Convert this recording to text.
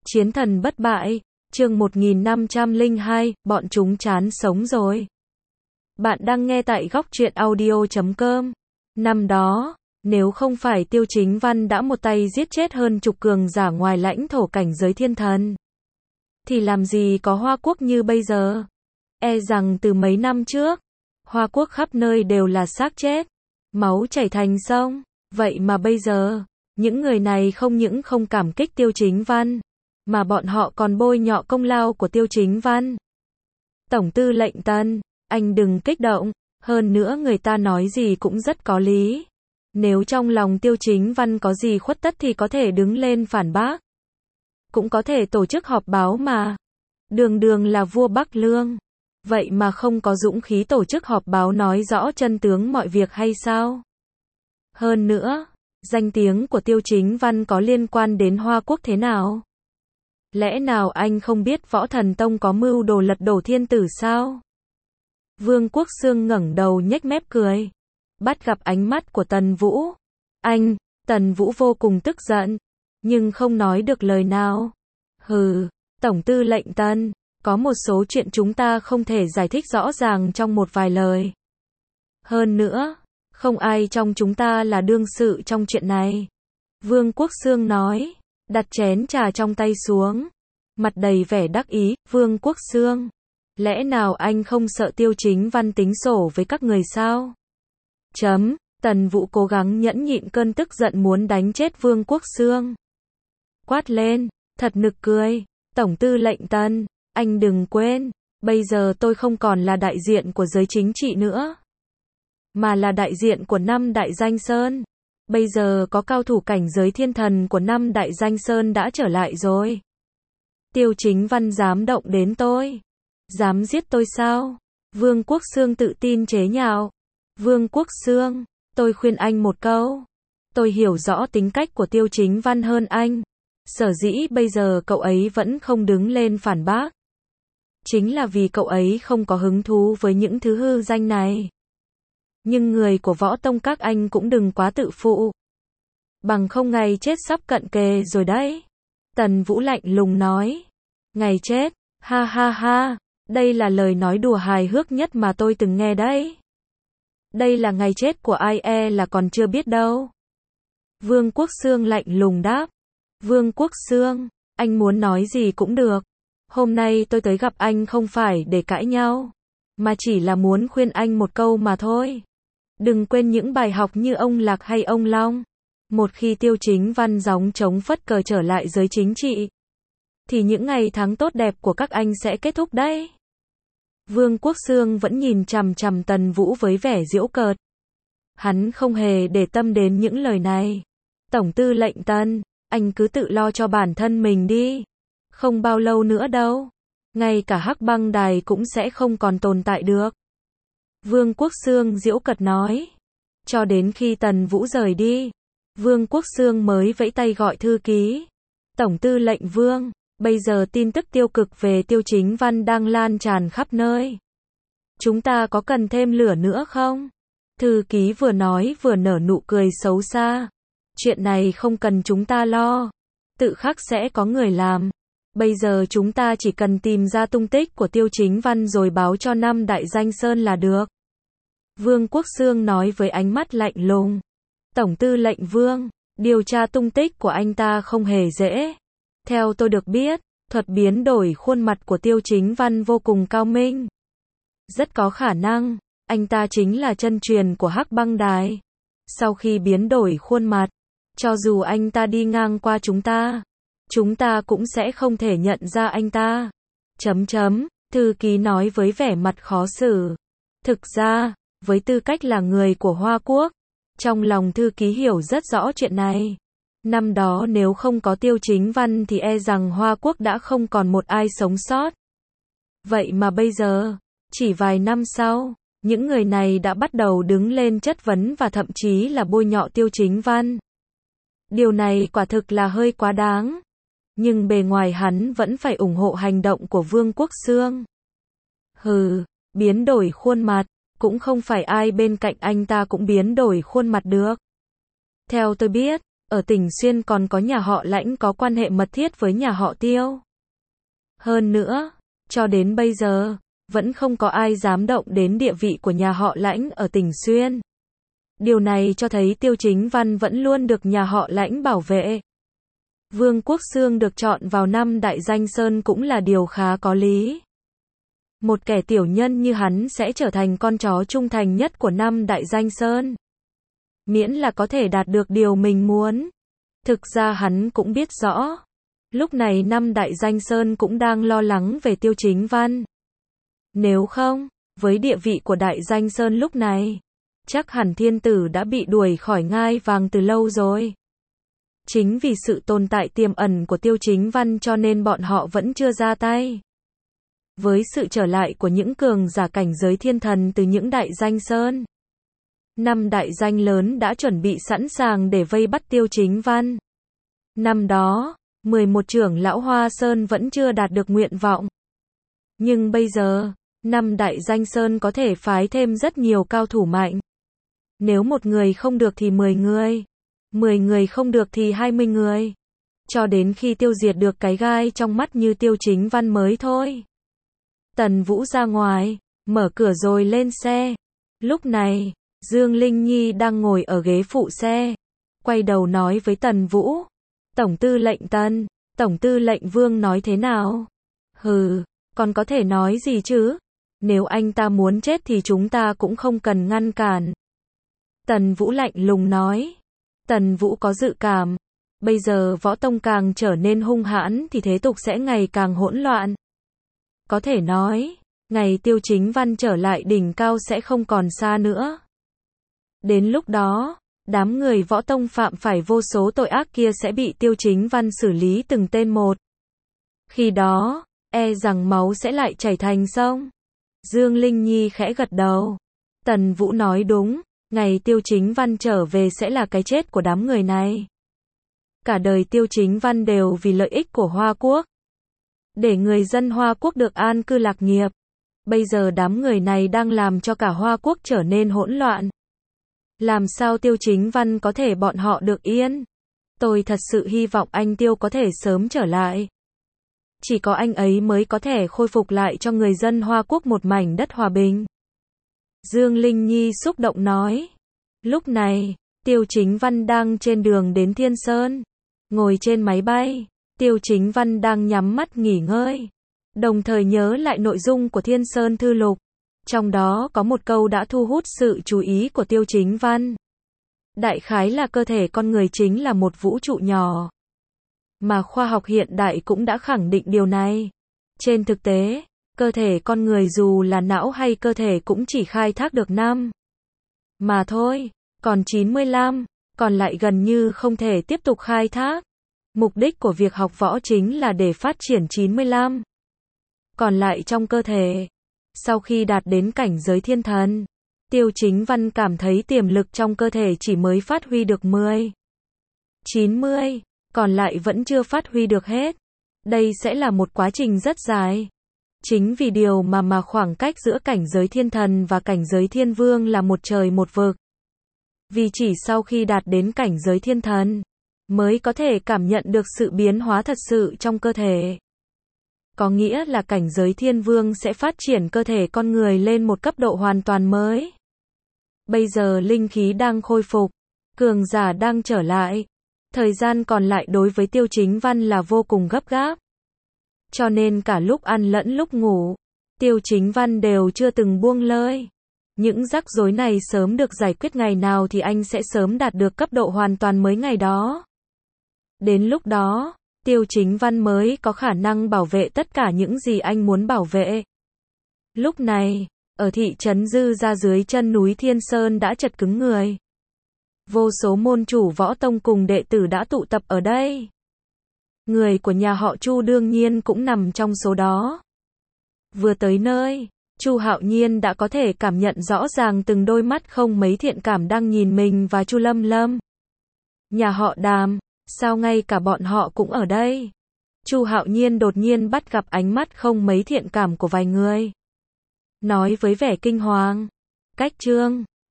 Chiến thần bất bại, chương 1502, bọn chúng chán sống rồi. Bạn đang nghe tại góc truyện audio.com. Năm đó, nếu không phải Tiêu Chính Văn đã một tay giết chết hơn chục cường giả ngoài lãnh thổ cảnh giới thiên thần, thì làm gì có Hoa Quốc như bây giờ. E rằng từ mấy năm trước, Hoa Quốc khắp nơi đều là xác chết, máu chảy thành sông. Vậy mà bây giờ, những người này không những không cảm kích Tiêu Chính Văn, mà bọn họ còn bôi nhọ công lao của Tiêu Chính Văn. Tổng tư lệnh Tân, anh đừng kích động, hơn nữa người ta nói gì cũng rất có lý. Nếu trong lòng Tiêu Chính Văn có gì khuất tất thì có thể đứng lên phản bác. Cũng có thể tổ chức họp báo mà. Đường đường là vua Bắc Lương. Vậy mà không có dũng khí tổ chức họp báo nói rõ chân tướng mọi việc hay sao? Hơn nữa, danh tiếng của Tiêu Chính Văn có liên quan đến Hoa Quốc thế nào? Lẽ nào anh không biết Võ Thần Tông có mưu đồ lật đổ thiên tử sao? Vương Quốc Xương ngẩng đầu nhếch mép cười. Bắt gặp ánh mắt của Tần Vũ. Tần Vũ vô cùng tức giận, nhưng không nói được lời nào. Hừ, Tổng tư lệnh Tân, có một số chuyện chúng ta không thể giải thích rõ ràng trong một vài lời. Hơn nữa, không ai trong chúng ta là đương sự trong chuyện này. Vương Quốc Xương nói, đặt chén trà trong tay xuống, mặt đầy vẻ đắc ý. Vương Quốc Xương, lẽ nào anh không sợ Tiêu Chính Văn tính sổ với các người sao? Tần Vũ cố gắng nhẫn nhịn cơn tức giận muốn đánh chết Vương Quốc Xương. Quát lên, thật nực cười. Tổng tư lệnh Tân, anh đừng quên, bây giờ tôi không còn là đại diện của giới chính trị nữa, mà là đại diện của năm đại danh sơn. Bây giờ có cao thủ cảnh giới thiên thần của năm đại danh sơn đã trở lại rồi. Tiêu Chính Văn dám động đến tôi, dám giết tôi sao? Vương Quốc Xương tự tin chế nhạo. Vương Quốc Xương, tôi khuyên anh một câu. Tôi hiểu rõ tính cách của Tiêu Chính Văn hơn anh. Sở dĩ bây giờ cậu ấy vẫn không đứng lên phản bác, chính là vì cậu ấy không có hứng thú với những thứ hư danh này. Nhưng người của Võ Tông các anh cũng đừng quá tự phụ, bằng không ngày chết sắp cận kề rồi đấy. Tần Vũ lạnh lùng nói. Ngày chết, ha ha ha, đây là lời nói đùa hài hước nhất mà tôi từng nghe đấy. Đây là ngày chết của ai e là còn chưa biết đâu. Vương Quốc Xương lạnh lùng đáp. Vương Quốc Xương, anh muốn nói gì cũng được. Hôm nay tôi tới gặp anh không phải để cãi nhau, mà chỉ là muốn khuyên anh một câu mà thôi. Đừng quên những bài học như ông Lạc hay ông Long. Một khi Tiêu Chính Văn gióng trống phất cờ trở lại giới chính trị, thì những ngày tháng tốt đẹp của các anh sẽ kết thúc đấy. Vương Quốc Xương vẫn nhìn chằm chằm Tần Vũ với vẻ giễu cợt. Hắn không hề để tâm đến những lời này. Tổng tư lệnh Tân, anh cứ tự lo cho bản thân mình đi. Không bao lâu nữa đâu, ngay cả Hắc Băng Đài cũng sẽ không còn tồn tại được. Vương Quốc Xương giễu cợt nói. Cho đến khi Tần Vũ rời đi, Vương Quốc Xương mới vẫy tay gọi thư ký. Tổng tư lệnh Vương, bây giờ tin tức tiêu cực về Tiêu Chính Văn đang lan tràn khắp nơi. Chúng ta có cần thêm lửa nữa không? Thư ký vừa nói vừa nở nụ cười xấu xa. Chuyện này không cần chúng ta lo, tự khắc sẽ có người làm. Bây giờ chúng ta chỉ cần tìm ra tung tích của Tiêu Chính Văn rồi báo cho năm đại danh sơn là được. Vương Quốc Xương nói với ánh mắt lạnh lùng. Tổng tư lệnh Vương, điều tra tung tích của anh ta không hề dễ. Theo tôi được biết, thuật biến đổi khuôn mặt của Tiêu Chính Văn vô cùng cao minh. Rất có khả năng, anh ta chính là chân truyền của Hắc Băng Đài. Sau khi biến đổi khuôn mặt, cho dù anh ta đi ngang qua chúng ta cũng sẽ không thể nhận ra anh ta. Thư ký nói với vẻ mặt khó xử. Thực ra, với tư cách là người của Hoa Quốc, trong lòng thư ký hiểu rất rõ chuyện này. Năm đó nếu không có Tiêu Chính Văn thì e rằng Hoa Quốc đã không còn một ai sống sót. Vậy mà bây giờ, chỉ vài năm sau, những người này đã bắt đầu đứng lên chất vấn và thậm chí là bôi nhọ Tiêu Chính Văn. Điều này quả thực là hơi quá đáng. Nhưng bề ngoài hắn vẫn phải ủng hộ hành động của Vương Quốc Xương. Hừ, biến đổi khuôn mặt, cũng không phải ai bên cạnh anh ta cũng biến đổi khuôn mặt được. Theo tôi biết, ở Tỉnh Xuyên còn có nhà họ Lãnh có quan hệ mật thiết với nhà họ Tiêu. Hơn nữa, cho đến bây giờ, vẫn không có ai dám động đến địa vị của nhà họ Lãnh ở Tỉnh Xuyên. Điều này cho thấy Tiêu Chính Văn vẫn luôn được nhà họ Lãnh bảo vệ. Vương Quốc Xương được chọn vào năm Đại Danh Sơn cũng là điều khá có lý. Một kẻ tiểu nhân như hắn sẽ trở thành con chó trung thành nhất của năm Đại Danh Sơn. Miễn là có thể đạt được điều mình muốn. Thực ra hắn cũng biết rõ. Lúc này năm Đại Danh Sơn cũng đang lo lắng về Tiêu Chính Văn. Nếu không, với địa vị của Đại Danh Sơn lúc này, chắc hẳn thiên tử đã bị đuổi khỏi ngai vàng từ lâu rồi. Chính vì sự tồn tại tiềm ẩn của Tiêu Chính Văn cho nên bọn họ vẫn chưa ra tay. Với sự trở lại của những cường giả cảnh giới thiên thần từ những Đại Danh Sơn, 5 đại danh lớn đã chuẩn bị sẵn sàng để vây bắt Tiêu Chính Văn. Năm đó, 11 trưởng lão Hoa Sơn vẫn chưa đạt được nguyện vọng. Nhưng bây giờ, 5 Đại Danh Sơn có thể phái thêm rất nhiều cao thủ mạnh. Nếu một người không được thì 10 người. 10 người không được thì 20 người. Cho đến khi tiêu diệt được cái gai trong mắt như Tiêu Chính Văn mới thôi. Tần Vũ ra ngoài, mở cửa rồi lên xe. Lúc này, Dương Linh Nhi đang ngồi ở ghế phụ xe. Quay đầu nói với Tần Vũ. Tổng tư lệnh Tần, Tổng tư lệnh Vương nói thế nào? Hừ, còn có thể nói gì chứ? Nếu anh ta muốn chết thì chúng ta cũng không cần ngăn cản. Tần Vũ lạnh lùng nói. Tần Vũ có dự cảm. Bây giờ võ tông càng trở nên hung hãn thì thế tục sẽ ngày càng hỗn loạn. Có thể nói, ngày Tiêu Chính Văn trở lại đỉnh cao sẽ không còn xa nữa. Đến lúc đó, đám người võ tông phạm phải vô số tội ác kia sẽ bị Tiêu Chính Văn xử lý từng tên một. Khi đó, e rằng máu sẽ lại chảy thành sông. Dương Linh Nhi khẽ gật đầu. Tần Vũ nói đúng, ngày Tiêu Chính Văn trở về sẽ là cái chết của đám người này. Cả đời Tiêu Chính Văn đều vì lợi ích của Hoa Quốc. Để người dân Hoa Quốc được an cư lạc nghiệp. Bây giờ đám người này đang làm cho cả Hoa Quốc trở nên hỗn loạn. Làm sao Tiêu Chính Văn có thể bọn họ được yên? Tôi thật sự hy vọng anh Tiêu có thể sớm trở lại. Chỉ có anh ấy mới có thể khôi phục lại cho người dân Hoa Quốc một mảnh đất hòa bình. Dương Linh Nhi xúc động nói. Lúc này, Tiêu Chính Văn đang trên đường đến Thiên Sơn. Ngồi trên máy bay, Tiêu Chính Văn đang nhắm mắt nghỉ ngơi. Đồng thời nhớ lại nội dung của Thiên Sơn Thư Lục. Trong đó có một câu đã thu hút sự chú ý của Tiêu Chính Văn. Đại khái là cơ thể con người chính là một vũ trụ nhỏ. Mà khoa học hiện đại cũng đã khẳng định điều này. Trên thực tế, cơ thể con người dù là não hay cơ thể cũng chỉ khai thác được 5 mà thôi, còn 95, còn lại gần như không thể tiếp tục khai thác. Mục đích của việc học võ chính là để phát triển 95 còn lại trong cơ thể. Sau khi đạt đến cảnh giới thiên thần, Tiêu Chính Văn cảm thấy tiềm lực trong cơ thể chỉ mới phát huy được 90, còn lại vẫn chưa phát huy được hết. Đây sẽ là một quá trình rất dài. Chính vì điều mà khoảng cách giữa cảnh giới thiên thần và cảnh giới thiên vương là một trời một vực. Vì chỉ sau khi đạt đến cảnh giới thiên thần, mới có thể cảm nhận được sự biến hóa thật sự trong cơ thể. Có nghĩa là cảnh giới thiên vương sẽ phát triển cơ thể con người lên một cấp độ hoàn toàn mới. Bây giờ linh khí đang khôi phục, cường giả đang trở lại. Thời gian còn lại đối với Tiêu Chính Văn là vô cùng gấp gáp. Cho nên cả lúc ăn lẫn lúc ngủ, Tiêu Chính Văn đều chưa từng buông lơi. Những rắc rối này sớm được giải quyết ngày nào thì anh sẽ sớm đạt được cấp độ hoàn toàn mới ngày đó. Đến lúc đó, Tiêu Chính Văn mới có khả năng bảo vệ tất cả những gì anh muốn bảo vệ. Lúc này, ở thị trấn Dư Gia dưới chân núi Thiên Sơn đã chật cứng người. Vô số môn chủ võ tông cùng đệ tử đã tụ tập ở đây. Người của nhà họ Chu đương nhiên cũng nằm trong số đó. Vừa tới nơi, Chu Hạo Nhiên đã có thể cảm nhận rõ ràng từng đôi mắt không mấy thiện cảm đang nhìn mình và Chu Lâm Lâm. Nhà họ Đàm, sao ngay cả bọn họ cũng ở đây? Chu Hạo Nhiên đột nhiên bắt gặp ánh mắt không mấy thiện cảm của vài người. Nói với vẻ kinh hoàng. Cách Trương,